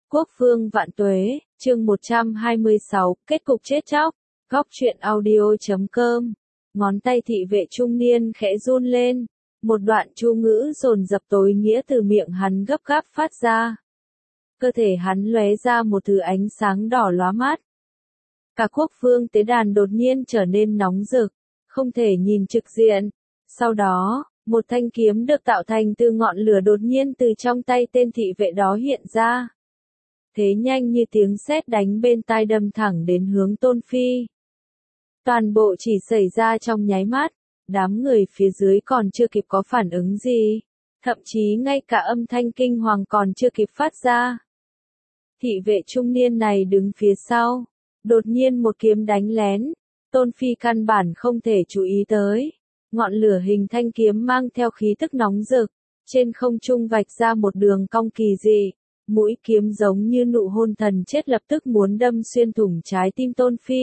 Quốc vương vạn tuế, chương 126, kết cục chết chóc. Góc truyện audio.com. Ngón tay thị vệ trung niên khẽ run lên, một đoạn chú ngữ dồn dập tối nghĩa từ miệng hắn gấp gáp phát ra. Cơ thể hắn lóe ra một thứ ánh sáng đỏ lóa mắt. Cả quốc vương tế đàn đột nhiên trở nên nóng rực, không thể nhìn trực diện. Sau đó, một thanh kiếm được tạo thành từ ngọn lửa đột nhiên từ trong tay tên thị vệ đó hiện ra. Thế nhanh như tiếng sét đánh bên tai đâm thẳng đến hướng Tôn Phi. Toàn bộ chỉ xảy ra trong nháy mắt, đám người phía dưới còn chưa kịp có phản ứng gì, thậm chí ngay cả âm thanh kinh hoàng còn chưa kịp phát ra. Thị vệ trung niên này đứng phía sau, đột nhiên một kiếm đánh lén, Tôn Phi căn bản không thể chú ý tới. Ngọn lửa hình thanh kiếm mang theo khí tức nóng rực, trên không trung vạch ra một đường cong kỳ dị, mũi kiếm giống như nụ hôn thần chết lập tức muốn đâm xuyên thủng trái tim Tôn Phi.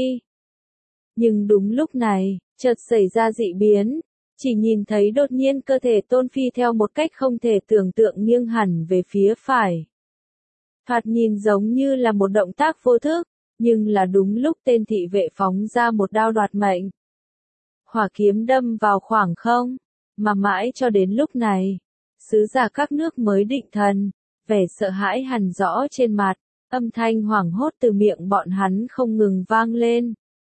Nhưng đúng lúc này, chợt xảy ra dị biến, chỉ nhìn thấy đột nhiên cơ thể Tôn Phi theo một cách không thể tưởng tượng nghiêng hẳn về phía phải. Thoạt nhìn giống như là một động tác vô thức, nhưng là đúng lúc tên thị vệ phóng ra một đao đoạt mệnh. Hỏa kiếm đâm vào khoảng không, mà mãi cho đến lúc này, sứ giả các nước mới định thần, vẻ sợ hãi hằn rõ trên mặt, âm thanh hoảng hốt từ miệng bọn hắn không ngừng vang lên.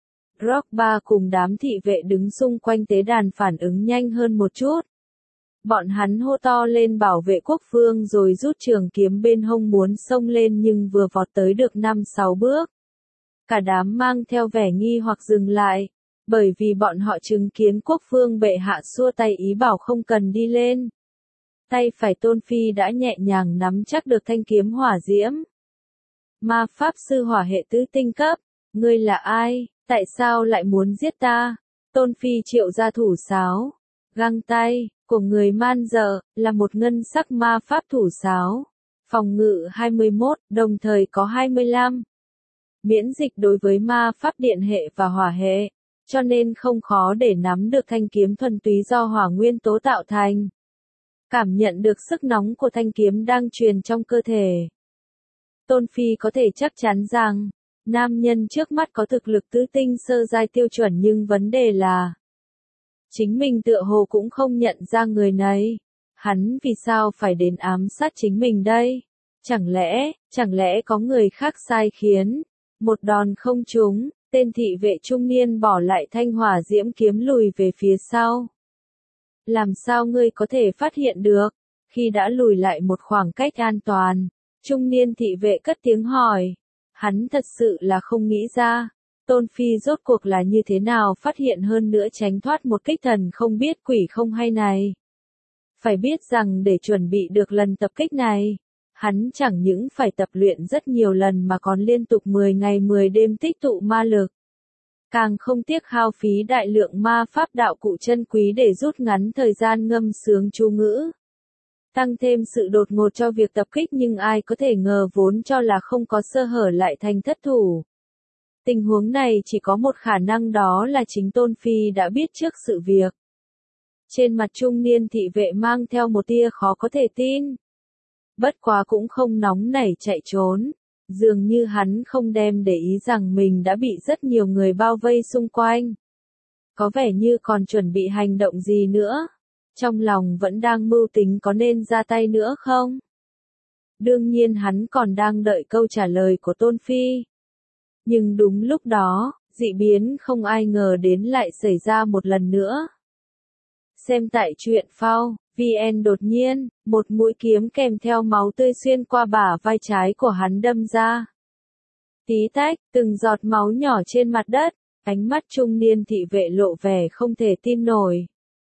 Drogba cùng đám thị vệ đứng xung quanh tế đàn phản ứng nhanh hơn một chút. Bọn hắn hô to lên bảo vệ quốc vương rồi rút trường kiếm bên hông muốn xông lên nhưng vừa vọt tới được 5-6 bước. Cả đám mang theo vẻ nghi hoặc dừng lại, bởi vì bọn họ chứng kiến quốc vương bệ hạ xua tay ý bảo không cần đi lên. Tay phải Tôn Phi đã nhẹ nhàng nắm chắc được thanh kiếm hỏa diễm. Ma pháp sư hỏa hệ tứ tinh cấp, ngươi là ai, tại sao lại muốn giết ta? Tôn Phi triệu ra thủ sáo, găng tay của người man dợ, là một ngân sắc ma pháp thủ sáo, phòng ngự 21, đồng thời có 25. Miễn dịch đối với ma pháp điện hệ và hỏa hệ, cho nên không khó để nắm được thanh kiếm thuần túy do hỏa nguyên tố tạo thành. Cảm nhận được sức nóng của thanh kiếm đang truyền trong cơ thể. Tôn Phi có thể chắc chắn rằng, nam nhân trước mắt có thực lực tứ tinh sơ giai tiêu chuẩn nhưng vấn đề là chính mình tựa hồ cũng không nhận ra người này. Hắn vì sao phải đến ám sát chính mình đây? Chẳng lẽ có người khác sai khiến? Một đòn không trúng, tên thị vệ trung niên bỏ lại thanh hỏa diễm kiếm lùi về phía sau. Làm sao ngươi có thể phát hiện được? Khi đã lùi lại một khoảng cách an toàn, trung niên thị vệ cất tiếng hỏi. Hắn thật sự là không nghĩ ra, Tôn Phi rốt cuộc là như thế nào phát hiện hơn nữa tránh thoát một kích thần không biết quỷ không hay này. Phải biết rằng để chuẩn bị được lần tập kích này, hắn chẳng những phải tập luyện rất nhiều lần mà còn liên tục 10 ngày 10 đêm tích tụ ma lực. Càng không tiếc hao phí đại lượng ma pháp đạo cụ chân quý để rút ngắn thời gian ngâm sướng chú ngữ. Tăng thêm sự đột ngột cho việc tập kích nhưng ai có thể ngờ vốn cho là không có sơ hở lại thành thất thủ. Tình huống này chỉ có một khả năng đó là chính Tôn Phi đã biết trước sự việc. Trên mặt trung niên thị vệ mang theo một tia khó có thể tin. Bất quá cũng không nóng nảy chạy trốn. Dường như hắn không đem để ý rằng mình đã bị rất nhiều người bao vây xung quanh. Có vẻ như còn chuẩn bị hành động gì nữa. Trong lòng vẫn đang mưu tính có nên ra tay nữa không? Đương nhiên hắn còn đang đợi câu trả lời của Tôn Phi. Nhưng đúng lúc đó, dị biến không ai ngờ đến lại xảy ra một lần nữa. Xem tại truyện phao, VN đột nhiên, một mũi kiếm kèm theo máu tươi xuyên qua bả vai trái của hắn đâm ra. Tí tách, từng giọt máu nhỏ trên mặt đất, ánh mắt trung niên thị vệ lộ vẻ không thể tin nổi.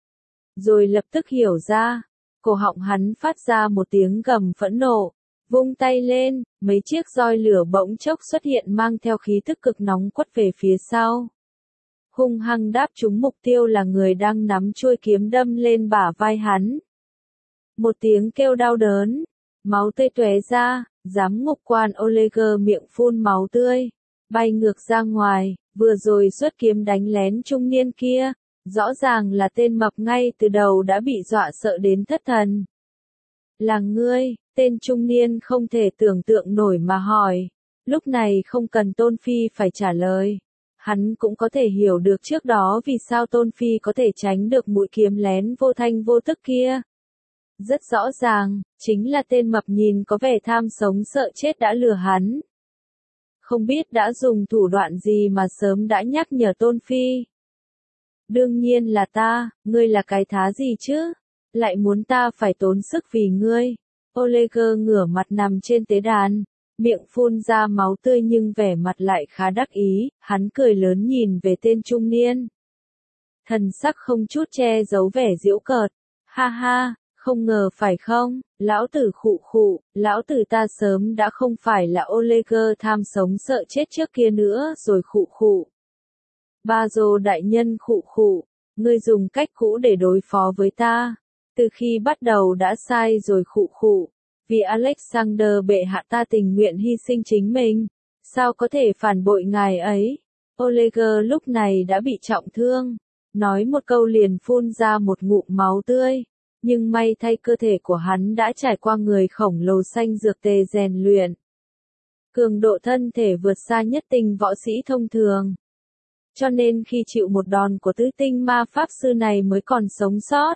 Rồi lập tức hiểu ra, cổ họng hắn phát ra một tiếng gầm phẫn nộ, vung tay lên, mấy chiếc roi lửa bỗng chốc xuất hiện mang theo khí tức cực nóng quất về phía sau. Hung hăng đáp trúng mục tiêu là người đang nắm chuôi kiếm đâm lên bả vai hắn. Một tiếng kêu đau đớn, máu tươi tóe ra, giám ngục quan Oleger miệng phun máu tươi, bay ngược ra ngoài, vừa rồi xuất kiếm đánh lén trung niên kia, rõ ràng là tên mập ngay từ đầu đã bị dọa sợ đến thất thần. Là ngươi, Tên trung niên không thể tưởng tượng nổi mà hỏi. Lúc này không cần Tôn Phi phải trả lời. Hắn cũng có thể hiểu được trước đó vì sao Tôn Phi có thể tránh được mũi kiếm lén vô thanh vô tức kia. Rất rõ ràng, chính là tên mập nhìn có vẻ tham sống sợ chết đã lừa hắn. Không biết đã dùng thủ đoạn gì mà sớm đã nhắc nhở Tôn Phi. Đương nhiên là ta, ngươi là cái thá gì chứ? Lại muốn ta phải tốn sức vì ngươi. Oleger ngửa mặt nằm trên tế đàn, miệng phun ra máu tươi nhưng vẻ mặt lại khá đắc ý, hắn cười lớn nhìn về tên trung niên. Thần sắc không chút che giấu vẻ giễu cợt. Ha ha, không ngờ phải không, lão tử khụ khụ, lão tử ta sớm đã không phải là Oleger tham sống sợ chết trước kia nữa rồi khụ khụ. Ba Dô đại nhân khụ khụ, ngươi dùng cách cũ để đối phó với ta. Từ khi bắt đầu đã sai rồi khụ khụ. Vì Alexander bệ hạ ta tình nguyện hy sinh chính mình. Sao có thể phản bội ngài ấy? Oleger lúc này đã bị trọng thương. Nói một câu liền phun ra một ngụm máu tươi. Nhưng may thay cơ thể của hắn đã trải qua người khổng lồ xanh dược tề rèn luyện. Cường độ thân thể vượt xa nhất tinh võ sĩ thông thường. Cho nên khi chịu một đòn của tứ tinh ma pháp sư này mới còn sống sót.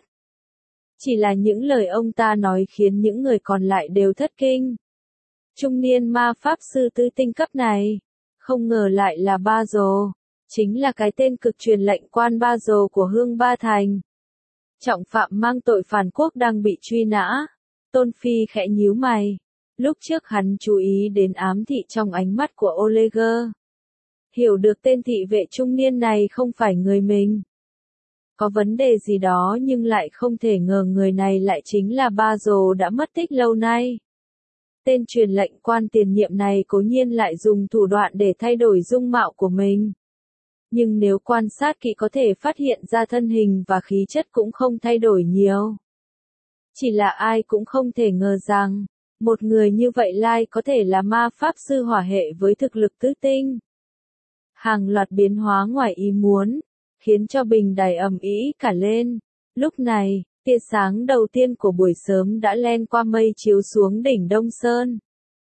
Chỉ là những lời ông ta nói khiến những người còn lại đều thất kinh. Trung niên ma pháp sư tứ tinh cấp này, không ngờ lại là Ba Dồ, chính là cái tên cực truyền lệnh quan Ba Dồ của Hương Ba Thành. Trọng phạm mang tội phản quốc đang bị truy nã. Tôn Phi khẽ nhíu mày. Lúc trước hắn chú ý đến ám thị trong ánh mắt của Oleger. Hiểu được tên thị vệ trung niên này không phải người mình. Có vấn đề gì đó nhưng lại không thể ngờ người này lại chính là Ba Dồ đã mất tích lâu nay. Tên truyền lệnh quan tiền nhiệm này cố nhiên lại dùng thủ đoạn để thay đổi dung mạo của mình. Nhưng nếu quan sát kỹ có thể phát hiện ra thân hình và khí chất cũng không thay đổi nhiều. Chỉ là ai cũng không thể ngờ rằng, một người như vậy lai có thể là ma pháp sư hỏa hệ với thực lực tứ tinh. Hàng loạt biến hóa ngoài ý muốn, khiến cho bình đài ầm ĩ cả lên. Lúc này, tia sáng đầu tiên của buổi sớm đã len qua mây chiếu xuống đỉnh Đông Sơn.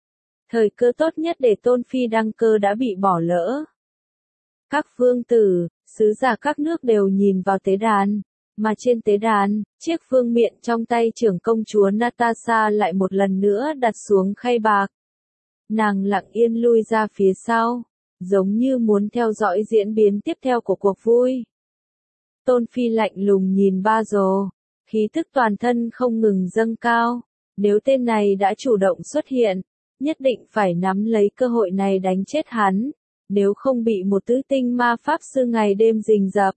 Thời cơ tốt nhất để Tôn Phi đăng cơ đã bị bỏ lỡ. Các vương tử, sứ giả các nước đều nhìn vào tế đàn, mà trên tế đàn, chiếc vương miện trong tay trưởng công chúa Natasha lại một lần nữa đặt xuống khay bạc. Nàng lặng yên lui ra phía sau, giống như muốn theo dõi diễn biến tiếp theo của cuộc vui. Tôn Phi lạnh lùng nhìn Ba Dồ, khí tức toàn thân không ngừng dâng cao. Nếu tên này đã chủ động xuất hiện, nhất định phải nắm lấy cơ hội này đánh chết hắn. Nếu không bị một tứ tinh ma pháp sư ngày đêm rình rập.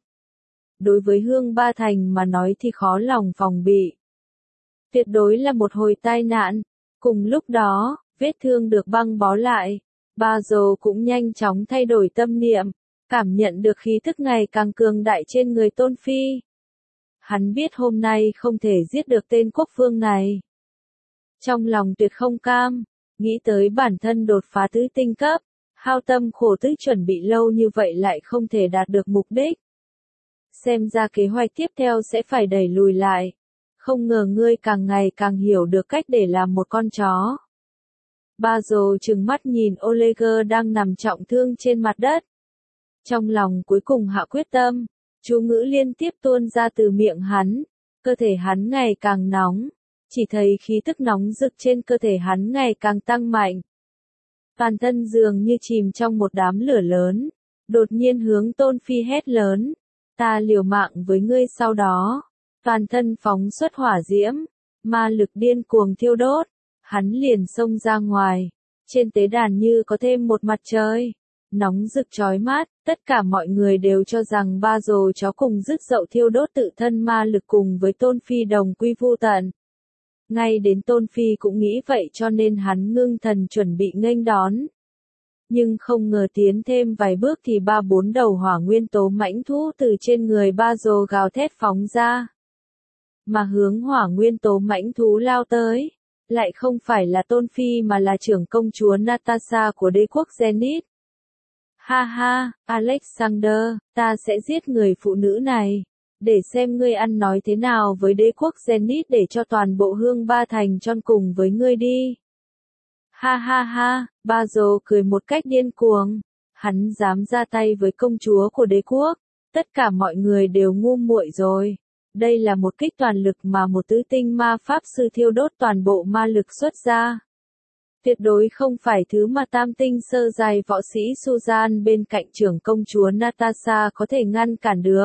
Đối với Hương Ba Thành mà nói thì khó lòng phòng bị. Tuyệt đối là một hồi tai nạn. Cùng lúc đó, vết thương được băng bó lại. Ba Dồ cũng nhanh chóng thay đổi tâm niệm, cảm nhận được khí tức ngày càng cường đại trên người Tôn Phi. Hắn biết hôm nay không thể giết được tên quốc vương này. Trong lòng tuyệt không cam, nghĩ tới bản thân đột phá tứ tinh cấp. Hao tâm khổ tứ chuẩn bị lâu như vậy lại không thể đạt được mục đích. Xem ra kế hoạch tiếp theo sẽ phải đẩy lùi lại. Không ngờ ngươi càng ngày càng hiểu được cách để làm một con chó. Ba Dồ trừng mắt nhìn Oleger đang nằm trọng thương trên mặt đất. Trong lòng cuối cùng hạ quyết tâm, chú ngữ liên tiếp tuôn ra từ miệng hắn. Cơ thể hắn ngày càng nóng. Chỉ thấy khí tức nóng rực trên cơ thể hắn ngày càng tăng mạnh. Toàn thân dường như chìm trong một đám lửa lớn, đột nhiên hướng Tôn Phi hét lớn, ta liều mạng với ngươi sau đó, toàn thân phóng xuất hỏa diễm, ma lực điên cuồng thiêu đốt, hắn liền xông ra ngoài, trên tế đàn như có thêm một mặt trời, nóng rực chói mát, tất cả mọi người đều cho rằng Ba Dồ chó cùng dứt dậu thiêu đốt tự thân ma lực cùng với Tôn Phi đồng quy vu tận. Ngay đến Tôn Phi cũng nghĩ vậy cho nên hắn ngưng thần chuẩn bị nghênh đón. Nhưng không ngờ tiến thêm vài bước thì ba bốn đầu hỏa nguyên tố mãnh thú từ trên người Ba Dồ gào thét phóng ra. Mà hướng hỏa nguyên tố mãnh thú lao tới, lại không phải là Tôn Phi mà là trưởng công chúa Natasha của đế quốc Zenith. Ha ha, Alexander, ta sẽ giết người phụ nữ này. để xem ngươi ăn nói thế nào với đế quốc Zenith để cho toàn bộ Hương Ba Thành tròn cùng với ngươi đi. Ha ha ha, Bazo cười một cách điên cuồng. Hắn dám ra tay với công chúa của đế quốc. Tất cả mọi người đều ngu muội rồi. Đây là một kích toàn lực mà một tứ tinh ma pháp sư thiêu đốt toàn bộ ma lực xuất ra. Tuyệt đối không phải thứ mà tam tinh sơ giai võ sĩ Suzan bên cạnh trưởng công chúa Natasha có thể ngăn cản được.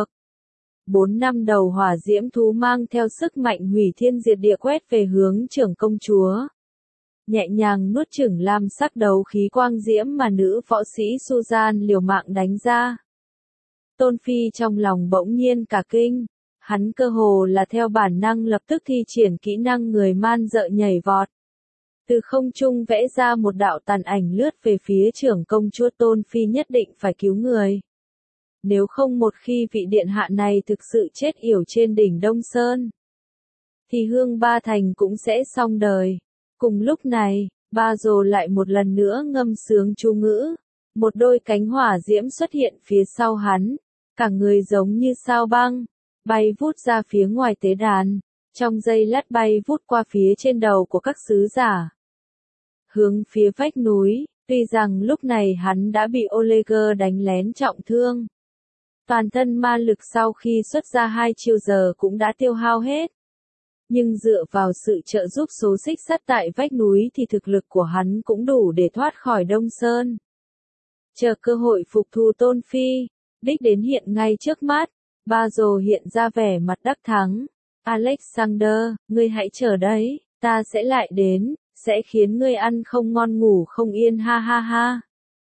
4 năm đầu hỏa diễm thú mang theo sức mạnh hủy thiên diệt địa quét về hướng trưởng công chúa. Nhẹ nhàng nuốt chửng lam sắc đấu khí quang diễm mà nữ võ sĩ Suzan liều mạng đánh ra. Tôn Phi trong lòng bỗng nhiên cả kinh. Hắn cơ hồ là theo bản năng lập tức thi triển kỹ năng người man dợ nhảy vọt. Từ không trung vẽ ra một đạo tàn ảnh lướt về phía trưởng công chúa. Tôn Phi nhất định phải cứu người. Nếu không một khi vị điện hạ này thực sự chết yểu trên đỉnh Đông Sơn, thì Hương Ba Thành cũng sẽ xong đời. Cùng lúc này, Bazo lại một lần nữa ngâm sướng chú ngữ. Một đôi cánh hỏa diễm xuất hiện phía sau hắn. Cả người giống như sao băng, bay vút ra phía ngoài tế đàn. Trong giây lát bay vút qua phía trên đầu của các sứ giả. Hướng phía vách núi, tuy rằng lúc này hắn đã bị Oleger đánh lén trọng thương. Toàn thân ma lực sau khi xuất ra 2 chiêu giờ cũng đã tiêu hao hết. Nhưng dựa vào sự trợ giúp số xích sắt tại vách núi thì thực lực của hắn cũng đủ để thoát khỏi Đông Sơn. Chờ cơ hội phục thù Tôn Phi, đích đến hiện ngay trước mắt, Bazo hiện ra vẻ mặt đắc thắng. Alexander, ngươi hãy chờ đấy, ta sẽ lại đến, sẽ khiến ngươi ăn không ngon ngủ không yên ha ha ha.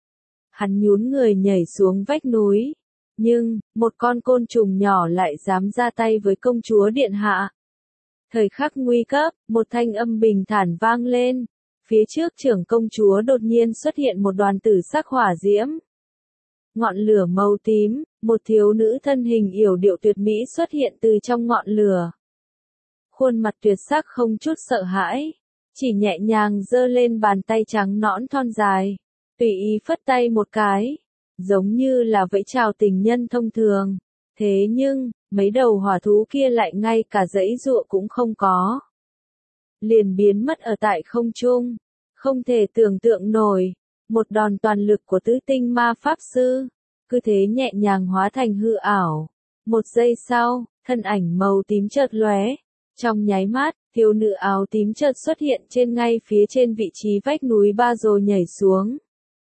Hắn nhún người nhảy xuống vách núi. Nhưng, một con côn trùng nhỏ lại dám ra tay với công chúa điện hạ. Thời khắc nguy cấp, một thanh âm bình thản vang lên. Phía trước trưởng công chúa đột nhiên xuất hiện một đoàn tử sắc hỏa diễm. Ngọn lửa màu tím, một thiếu nữ thân hình yểu điệu tuyệt mỹ xuất hiện từ trong ngọn lửa. Khuôn mặt tuyệt sắc không chút sợ hãi, chỉ nhẹ nhàng giơ lên bàn tay trắng nõn thon dài, tùy ý phất tay một cái. Giống như là vẫy chào tình nhân thông thường. Thế nhưng, mấy đầu hỏa thú kia lại ngay cả giãy giụa cũng không có. Liền biến mất ở tại không trung. Không thể tưởng tượng nổi. Một đòn toàn lực của tứ tinh ma pháp sư. Cứ thế nhẹ nhàng hóa thành hư ảo. Một giây sau, thân ảnh màu tím chợt lóe. Trong nháy mắt, thiếu nữ áo tím chợt xuất hiện trên ngay phía trên vị trí vách núi Bazo nhảy xuống.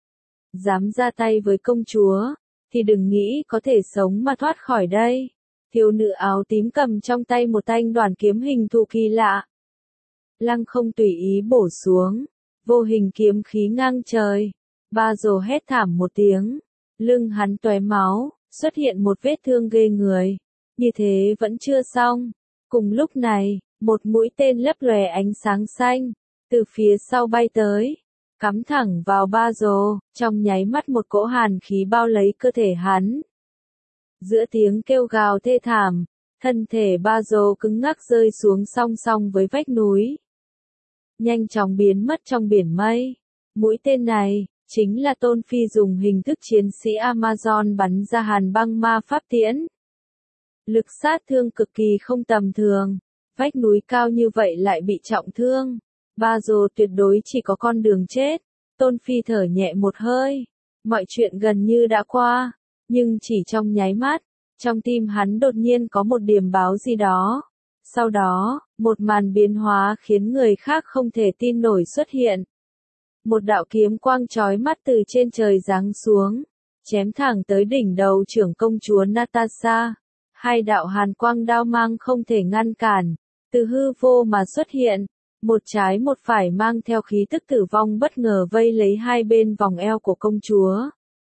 Dám ra tay với công chúa, thì đừng nghĩ có thể sống mà thoát khỏi đây. Thiếu nữ áo tím cầm trong tay một thanh đoàn kiếm hình thù kỳ lạ. Lăng không tùy ý bổ xuống, vô hình kiếm khí ngang trời. Bazo hét thảm một tiếng, lưng hắn tóe máu, xuất hiện một vết thương ghê người. Như thế vẫn chưa xong. Cùng lúc này, một mũi tên lấp lòe ánh sáng xanh, từ phía sau bay tới. Cắm thẳng vào Bazo, trong nháy mắt một cỗ hàn khí bao lấy cơ thể hắn. Giữa tiếng kêu gào thê thảm, thân thể Bazo cứng ngắc rơi xuống song song với vách núi. Nhanh chóng biến mất trong biển mây. Mũi tên này, chính là Tôn Phi dùng hình thức chiến sĩ Amazon bắn ra hàn băng ma pháp tiễn. Lực sát thương cực kỳ không tầm thường. Vách núi cao như vậy lại bị trọng thương. Bazo tuyệt đối chỉ có con đường chết. Tôn Phi thở nhẹ một hơi. Mọi chuyện gần như đã qua. Nhưng chỉ trong nháy mắt, trong tim hắn đột nhiên có một điểm báo gì đó. Sau đó, một màn biến hóa khiến người khác không thể tin nổi xuất hiện. Một đạo kiếm quang chói mắt từ trên trời giáng xuống, chém thẳng tới đỉnh đầu trưởng công chúa Natasha. Hai đạo hàn quang đao mang không thể ngăn cản, từ hư vô mà xuất hiện. Một trái một phải mang theo khí tức tử vong bất ngờ vây lấy hai bên vòng eo của công chúa.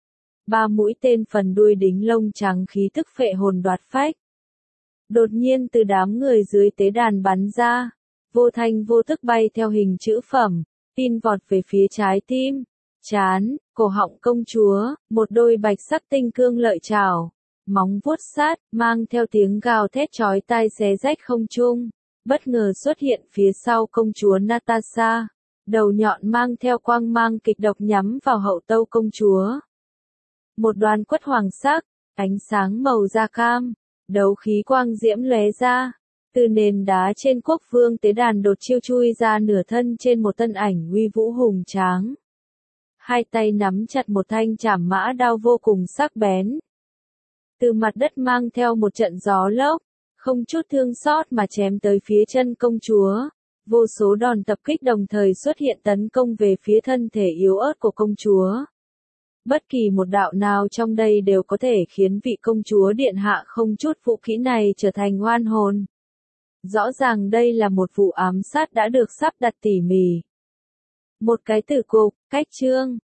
3 mũi tên phần đuôi đính lông trắng khí tức phệ hồn đoạt phách. Đột nhiên từ đám người dưới tế đàn bắn ra, vô thanh vô tức bay theo hình chữ phẩm, tin vọt về phía trái tim, trán, cổ họng công chúa, một đôi bạch sắc tinh cương lợi chảo, móng vuốt sát, mang theo tiếng gào thét chói tai xé rách không trung. Bất ngờ xuất hiện phía sau công chúa Natasha, đầu nhọn mang theo quang mang kịch độc nhắm vào hậu tâu công chúa. Một đoàn quất hoàng sắc, ánh sáng màu da cam, Đấu khí quang diễm lóe ra, từ nền đá trên quốc vương tế đàn đột chiêu chui ra nửa thân trên một thân ảnh uy vũ hùng tráng. Hai tay nắm chặt một thanh trảm mã đao vô cùng sắc bén. Từ mặt đất mang theo một trận gió lốc, không chút thương xót mà chém tới phía chân công chúa. Vô số đòn tập kích đồng thời xuất hiện tấn công về phía thân thể yếu ớt của công chúa. Bất kỳ một đạo nào trong đây đều có thể khiến vị công chúa điện hạ không chút vũ khí này trở thành oan hồn. Rõ ràng đây là một vụ ám sát đã được sắp đặt tỉ mỉ. Một cái tử cục, cách chương.